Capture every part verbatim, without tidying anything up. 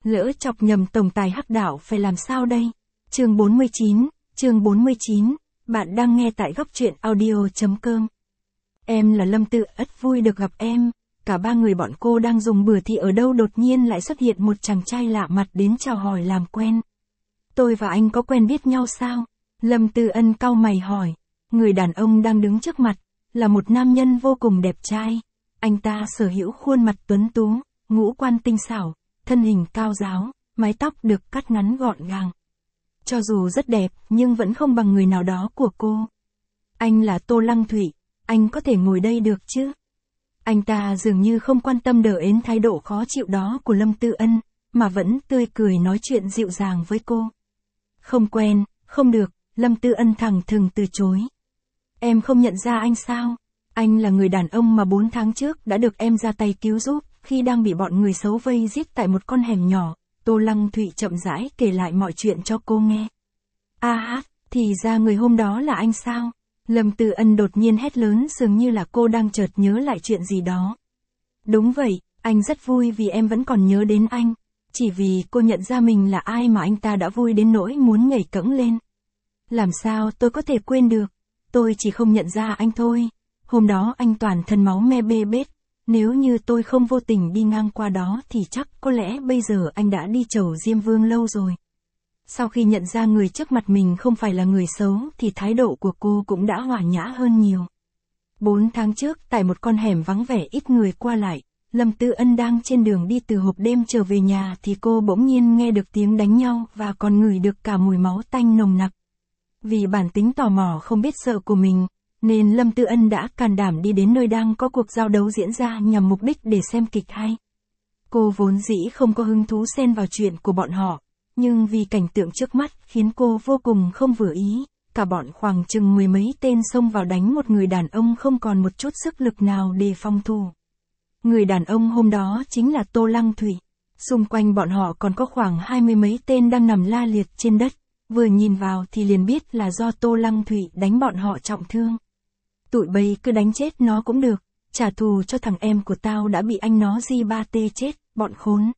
Lỡ chọc nhầm tổng tài Hắc Đạo phải làm sao đây? Chương bốn mươi chín, chương bốn mươi chín, bạn đang nghe tại góc truyện audio.com. Em là Lâm Tự Ất, vui được gặp em. Cả ba người bọn cô đang dùng bữa thì ở đâu đột nhiên lại xuất hiện một chàng trai lạ mặt đến chào hỏi làm quen. Tôi và anh có quen biết nhau sao? Lâm Tư Ân cau mày hỏi. Người đàn ông đang đứng trước mặt, là một nam nhân vô cùng đẹp trai. Anh ta sở hữu khuôn mặt tuấn tú, ngũ quan tinh xảo, thân hình cao ráo, mái tóc được cắt ngắn gọn gàng. Cho dù rất đẹp, nhưng vẫn không bằng người nào đó của cô. Anh là Tô Lăng Thụy, anh có thể ngồi đây được chứ? Anh ta dường như không quan tâm đờ ến thái độ khó chịu đó của Lâm Tư Ân, mà vẫn tươi cười nói chuyện dịu dàng với cô. Không quen, không được, Lâm Tư Ân thẳng thừng từ chối. Em không nhận ra anh sao? Anh là người đàn ông mà bốn tháng trước đã được em ra tay cứu giúp, khi đang bị bọn người xấu vây giết tại một con hẻm nhỏ. Tô Lăng Thụy chậm rãi kể lại mọi chuyện cho cô nghe. A hát, thì ra người hôm đó là anh sao? Lâm Tư Ân đột nhiên hét lớn, dường như là cô đang chợt nhớ lại chuyện gì đó. Đúng vậy, anh rất vui vì em vẫn còn nhớ đến anh. Chỉ vì cô nhận ra mình là ai mà anh ta đã vui đến nỗi muốn nhảy cẫng lên. Làm sao tôi có thể quên được? Tôi chỉ không nhận ra anh thôi. Hôm đó anh toàn thân máu me bê bết. Nếu như tôi không vô tình đi ngang qua đó thì chắc có lẽ bây giờ anh đã đi chầu Diêm Vương lâu rồi. Sau khi nhận ra người trước mặt mình không phải là người xấu thì thái độ của cô cũng đã hòa nhã hơn nhiều. Bốn tháng trước tại một con hẻm vắng vẻ ít người qua lại, Lâm Tư Ân đang trên đường đi từ hộp đêm trở về nhà thì cô bỗng nhiên nghe được tiếng đánh nhau và còn ngửi được cả mùi máu tanh nồng nặc. Vì bản tính tò mò không biết sợ của mình, nên Lâm Tư Ân đã can đảm đi đến nơi đang có cuộc giao đấu diễn ra nhằm mục đích để xem kịch hay. Cô vốn dĩ không có hứng thú xen vào chuyện của bọn họ, nhưng vì cảnh tượng trước mắt khiến cô vô cùng không vừa ý. Cả bọn khoảng chừng mười mấy tên xông vào đánh một người đàn ông không còn một chút sức lực nào để phòng thủ. Người đàn ông hôm đó chính là Tô Lăng Thụy. Xung quanh bọn họ còn có khoảng hai mươi mấy tên đang nằm la liệt trên đất. Vừa nhìn vào thì liền biết là do Tô Lăng Thụy đánh bọn họ trọng thương. Tụi bay cứ đánh chết nó cũng được, trả thù cho thằng em của tao đã bị anh nó di ba tê chết, bọn khốn.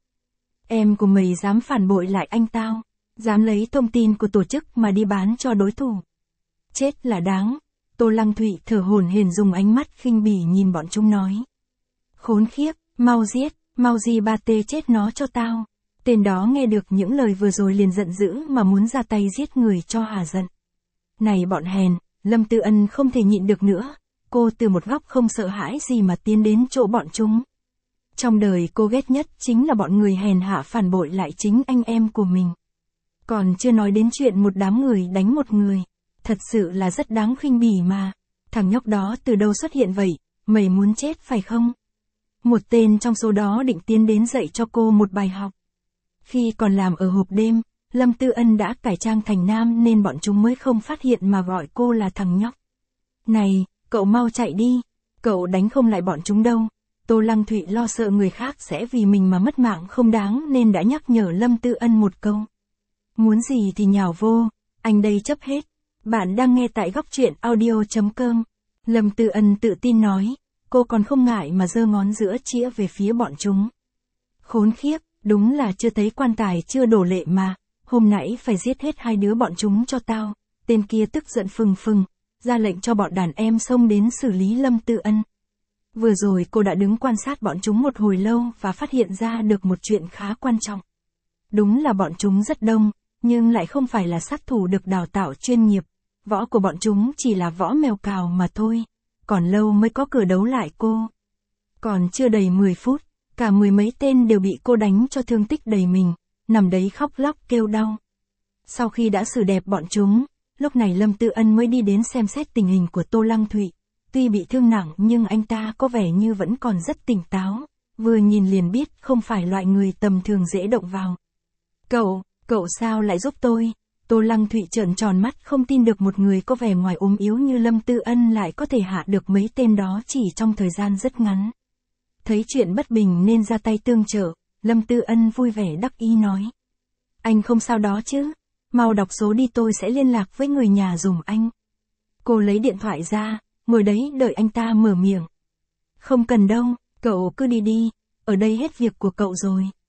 Em của mày dám phản bội lại anh tao, dám lấy thông tin của tổ chức mà đi bán cho đối thủ. Chết là đáng. Tô Lăng Thụy thở hổn hển dùng ánh mắt khinh bỉ nhìn bọn chúng nói. Khốn khiếp, mau giết, mau di ba tê chết nó cho tao. Tên đó nghe được những lời vừa rồi liền giận dữ mà muốn ra tay giết người cho hả giận. Này bọn hèn, Lâm Tư Ân không thể nhịn được nữa, cô từ một góc không sợ hãi gì mà tiến đến chỗ bọn chúng. Trong đời cô ghét nhất chính là bọn người hèn hạ phản bội lại chính anh em của mình. Còn chưa nói đến chuyện một đám người đánh một người, thật sự là rất đáng khinh bỉ mà. Thằng nhóc đó từ đâu xuất hiện vậy, mày muốn chết phải không? Một tên trong số đó định tiến đến dạy cho cô một bài học. Khi còn làm ở hộp đêm, Lâm Tư Ân đã cải trang thành nam nên bọn chúng mới không phát hiện mà gọi cô là thằng nhóc. Này, cậu mau chạy đi, cậu đánh không lại bọn chúng đâu. Tô Lăng Thụy lo sợ người khác sẽ vì mình mà mất mạng không đáng nên đã nhắc nhở Lâm Tư Ân một câu. Muốn gì thì nhào vô, anh đây chấp hết. Bạn đang nghe tại góc truyện audio.com. Lâm Tư Ân tự tin nói, cô còn không ngại mà giơ ngón giữa chĩa về phía bọn chúng. Khốn khiếp, đúng là chưa thấy quan tài chưa đổ lệ mà. Hôm nãy phải giết hết hai đứa bọn chúng cho tao. Tên kia tức giận phừng phừng, ra lệnh cho bọn đàn em xông đến xử lý Lâm Tư Ân. Vừa rồi cô đã đứng quan sát bọn chúng một hồi lâu và phát hiện ra được một chuyện khá quan trọng. Đúng là bọn chúng rất đông, nhưng lại không phải là sát thủ được đào tạo chuyên nghiệp. Võ của bọn chúng chỉ là võ mèo cào mà thôi. Còn lâu mới có cửa đấu lại cô. Còn chưa đầy mười phút, cả mười mấy tên đều bị cô đánh cho thương tích đầy mình, nằm đấy khóc lóc kêu đau. Sau khi đã xử đẹp bọn chúng, lúc này Lâm Tư Ân mới đi đến xem xét tình hình của Tô Lăng Thụy. Tuy bị thương nặng nhưng anh ta có vẻ như vẫn còn rất tỉnh táo, vừa nhìn liền biết không phải loại người tầm thường dễ động vào. Cậu, cậu sao lại giúp tôi? Tô Lăng Thụy trợn tròn mắt không tin được một người có vẻ ngoài ốm yếu như Lâm Tư Ân lại có thể hạ được mấy tên đó chỉ trong thời gian rất ngắn. Thấy chuyện bất bình nên ra tay tương trợ, Lâm Tư Ân vui vẻ đắc ý nói. Anh không sao đó chứ? Mau đọc số đi tôi sẽ liên lạc với người nhà giùm anh. Cô lấy điện thoại ra, ngồi đấy đợi anh ta mở miệng. Không cần đâu, cậu cứ đi đi, ở đây hết việc của cậu rồi.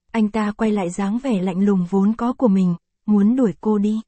Anh ta quay lại dáng vẻ lạnh lùng vốn có của mình, muốn đuổi cô đi.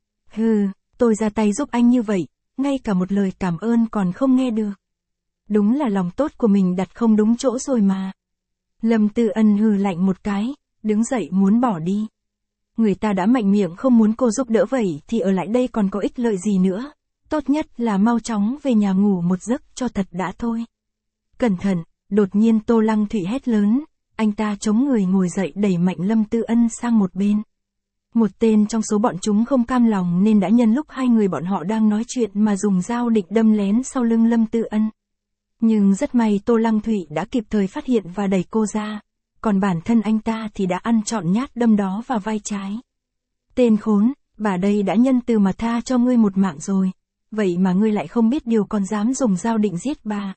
Hừ, tôi ra tay giúp anh như vậy, ngay cả một lời cảm ơn còn không nghe được. Đúng là lòng tốt của mình đặt không đúng chỗ rồi mà. Lâm Tư Ân hừ lạnh một cái, đứng dậy muốn bỏ đi. Người ta đã mạnh miệng không muốn cô giúp đỡ vậy thì ở lại đây còn có ích lợi gì nữa. Tốt nhất là mau chóng về nhà ngủ một giấc cho thật đã thôi. Cẩn thận, đột nhiên Tô Lăng Thụy hét lớn, anh ta chống người ngồi dậy đẩy mạnh Lâm Tư Ân sang một bên. Một tên trong số bọn chúng không cam lòng nên đã nhân lúc hai người bọn họ đang nói chuyện mà dùng dao định đâm lén sau lưng Lâm Tư Ân. Nhưng rất may Tô Lăng Thụy đã kịp thời phát hiện và đẩy cô ra, còn bản thân anh ta thì đã ăn trọn nhát đâm đó vào vai trái. Tên khốn, bà đây đã nhân từ mà tha cho ngươi một mạng rồi, vậy mà ngươi lại không biết điều còn dám dùng dao định giết bà.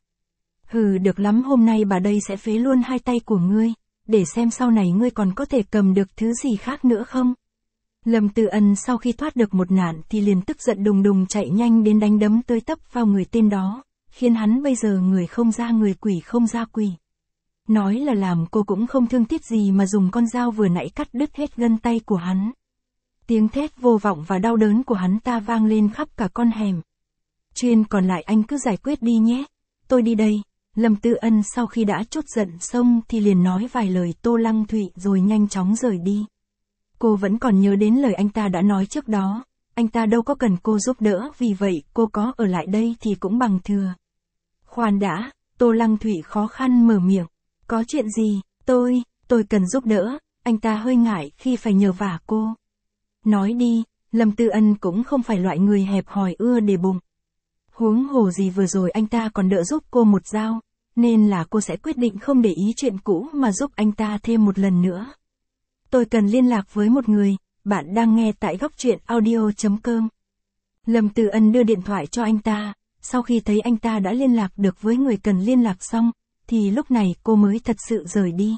Hừ, được lắm, hôm nay bà đây sẽ phế luôn hai tay của ngươi, để xem sau này ngươi còn có thể cầm được thứ gì khác nữa không. Lâm Tư Ân sau khi thoát được một nạn thì liền tức giận đùng đùng chạy nhanh đến đánh đấm tới tấp vào người tên đó, khiến hắn bây giờ người không ra người quỷ không ra quỷ. Nói là làm cô cũng không thương tiếc gì mà dùng con dao vừa nãy cắt đứt hết gân tay của hắn. Tiếng thét vô vọng và đau đớn của hắn ta vang lên khắp cả con hẻm. Chuyên còn lại anh cứ giải quyết đi nhé, tôi đi đây. Lâm Tư Ân sau khi đã trút giận xong thì liền nói vài lời Tô Lăng Thụy rồi nhanh chóng rời đi. Cô vẫn còn nhớ đến lời anh ta đã nói trước đó, anh ta đâu có cần cô giúp đỡ, vì vậy cô có ở lại đây thì cũng bằng thừa. Khoan đã, Tô Lăng Thụy khó khăn mở miệng, có chuyện gì, tôi, tôi cần giúp đỡ, anh ta hơi ngại khi phải nhờ vả cô. Nói đi, Lâm Tư Ân cũng không phải loại người hẹp hòi ưa để bụng. Huống hồ gì vừa rồi anh ta còn đỡ giúp cô một dao, nên là cô sẽ quyết định không để ý chuyện cũ mà giúp anh ta thêm một lần nữa. Tôi cần liên lạc với một người, bạn đang nghe tại góc truyện audio chấm com. Lâm Tư Ân đưa điện thoại cho anh ta, sau khi thấy anh ta đã liên lạc được với người cần liên lạc xong, thì lúc này cô mới thật sự rời đi.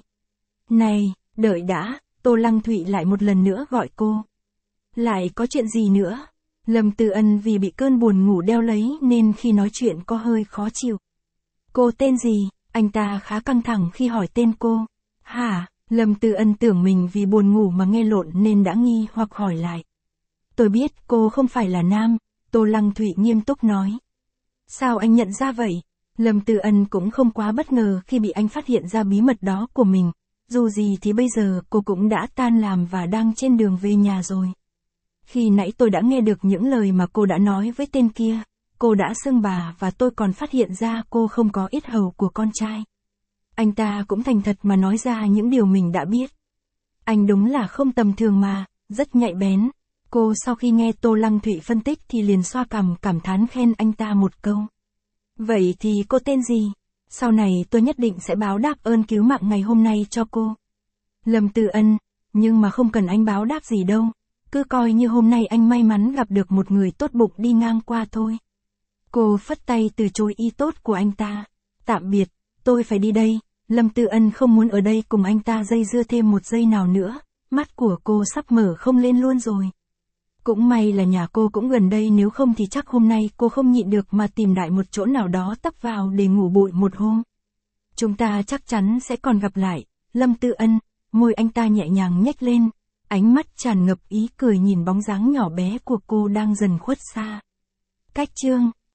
Này, đợi đã, Tô Lăng Thụy lại một lần nữa gọi cô. Lại có chuyện gì nữa? Lâm Tư Ân vì bị cơn buồn ngủ đeo lấy nên khi nói chuyện có hơi khó chịu. Cô tên gì? Anh ta khá căng thẳng khi hỏi tên cô. Hả? Lâm Tư Ân tưởng mình vì buồn ngủ mà nghe lộn nên đã nghi hoặc hỏi lại. Tôi biết cô không phải là nam, Tô Lăng Thụy nghiêm túc nói. Sao anh nhận ra vậy? Lâm Tư Ân cũng không quá bất ngờ khi bị anh phát hiện ra bí mật đó của mình. Dù gì thì bây giờ cô cũng đã tan làm và đang trên đường về nhà rồi. Khi nãy tôi đã nghe được những lời mà cô đã nói với tên kia, cô đã xưng bà và tôi còn phát hiện ra cô không có yết hầu của con trai. Anh ta cũng thành thật mà nói ra những điều mình đã biết. Anh đúng là không tầm thường mà, rất nhạy bén. Cô sau khi nghe Tô Lăng Thụy phân tích thì liền xoa cằm cảm thán khen anh ta một câu. Vậy thì cô tên gì? Sau này tôi nhất định sẽ báo đáp ơn cứu mạng ngày hôm nay cho cô. Lâm Tư Ân, nhưng mà không cần anh báo đáp gì đâu. Cứ coi như hôm nay anh may mắn gặp được một người tốt bụng đi ngang qua thôi. Cô phất tay từ chối ý tốt của anh ta. Tạm biệt, tôi phải đi đây. Lâm Tư Ân không muốn ở đây cùng anh ta dây dưa thêm một giây nào nữa. Mắt của cô sắp mở không lên luôn rồi. Cũng may là nhà cô cũng gần đây, nếu không thì chắc hôm nay cô không nhịn được mà tìm đại một chỗ nào đó tấp vào để ngủ bụi một hôm. Chúng ta chắc chắn sẽ còn gặp lại. Lâm Tư Ân, môi anh ta nhẹ nhàng nhếch lên. Ánh mắt tràn ngập ý cười nhìn bóng dáng nhỏ bé của cô đang dần khuất xa. Cách chương